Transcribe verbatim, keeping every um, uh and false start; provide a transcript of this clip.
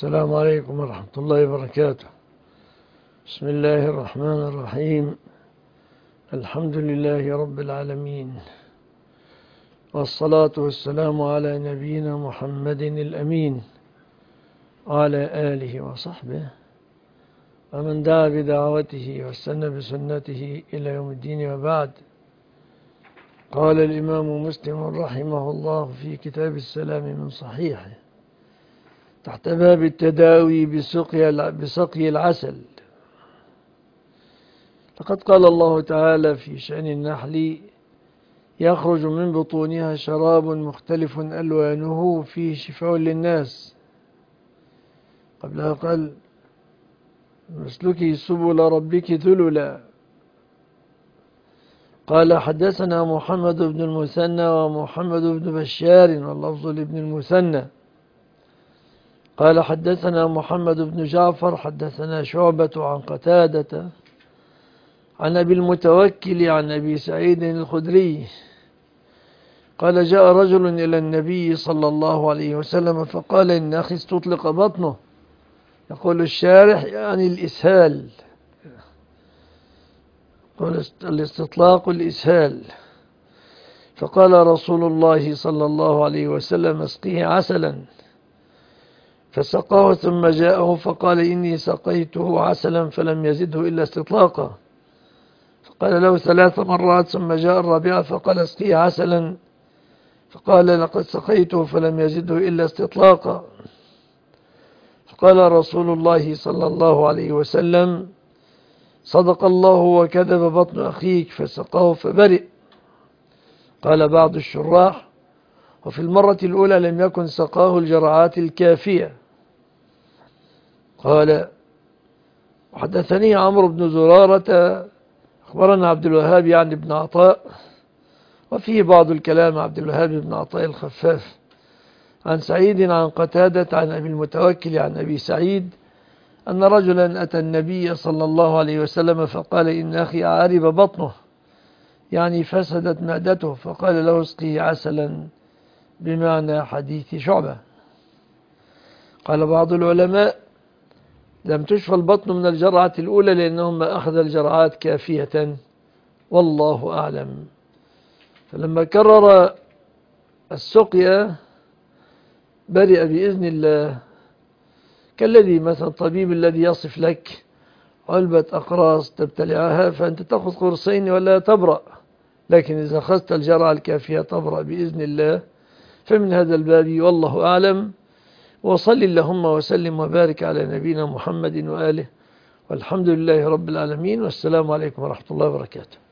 السلام عليكم ورحمة الله وبركاته. بسم الله الرحمن الرحيم. الحمد لله رب العالمين، والصلاة والسلام على نبينا محمد الأمين وعلى آله وصحبه ومن دعا بدعوته واستنى بسنته إلى يوم الدين. وبعد، قال الإمام مسلم رحمه الله في كتاب السلام من صحيحه تحت باب التداوي بسقي العسل: لقد قال الله تعالى في شأن النحل: يخرج من بطونها شراب مختلف ألوانه فيه شفاء للناس. قبلها قال: مسلكي سبل ربك ذللا. قال: حدثنا محمد بن المثنى ومحمد بن بشار واللفظ لابن المثنى. قال: حدثنا محمد بن جعفر حدثنا شعبة عن قتادة عن أبي المتوكل عن أبي سعيد الخدري قال: جاء رجل إلى النبي صلى الله عليه وسلم فقال: إن أخي استطلق بطنه. يقول الشارح يعني الإسهال، قال الاستطلاق الإسهال. فقال رسول الله صلى الله عليه وسلم: اسقيه عسلا. فسقاه ثم جاءه فقال: إني سقيته عسلا فلم يزده إلا استطلاقا. فقال له ثلاث مرات ثم جاء الرابعة فقال: اسقيه عسلا. فقال: لقد سقيته فلم يزده إلا استطلاقا. فقال رسول الله صلى الله عليه وسلم: صدق الله وكذب بطن أخيك، فسقاه فبرئ. قال بعض الشراح: وفي المرة الأولى لم يكن سقاه الجرعات الكافية. قال: وحدثني عمرو بن زرارة أخبرنا عبد الوهاب يعني ابن عطاء، وفيه بعض الكلام عبد الوهاب بن عطاء الخفاف، عن سعيد عن قتادة عن أبي المتوكل عن أبي سعيد أن رجلا أتى النبي صلى الله عليه وسلم فقال: إن أخي عارب بطنه، يعني فسدت معدته. فقال له: اسقيه عسلا، بمعنى حديث شعبة. قال بعض العلماء: لم تشفى البطن من الجرعة الأولى لأنهم ما أخذ الجرعات كافية، والله أعلم. فلما كرر السقيا برئ بإذن الله، كالذي مثلا الطبيب الذي يصف لك علبة أقراص تبتلعها فأنت تأخذ قرصين ولا تبرأ، لكن إذا أخذت الجرعة الكافية تبرأ بإذن الله. فمن هذا الباب والله أعلم. وصل اللهم وسلم وبارك على نبينا محمد وآله، والحمد لله رب العالمين، والسلام عليكم ورحمة الله وبركاته.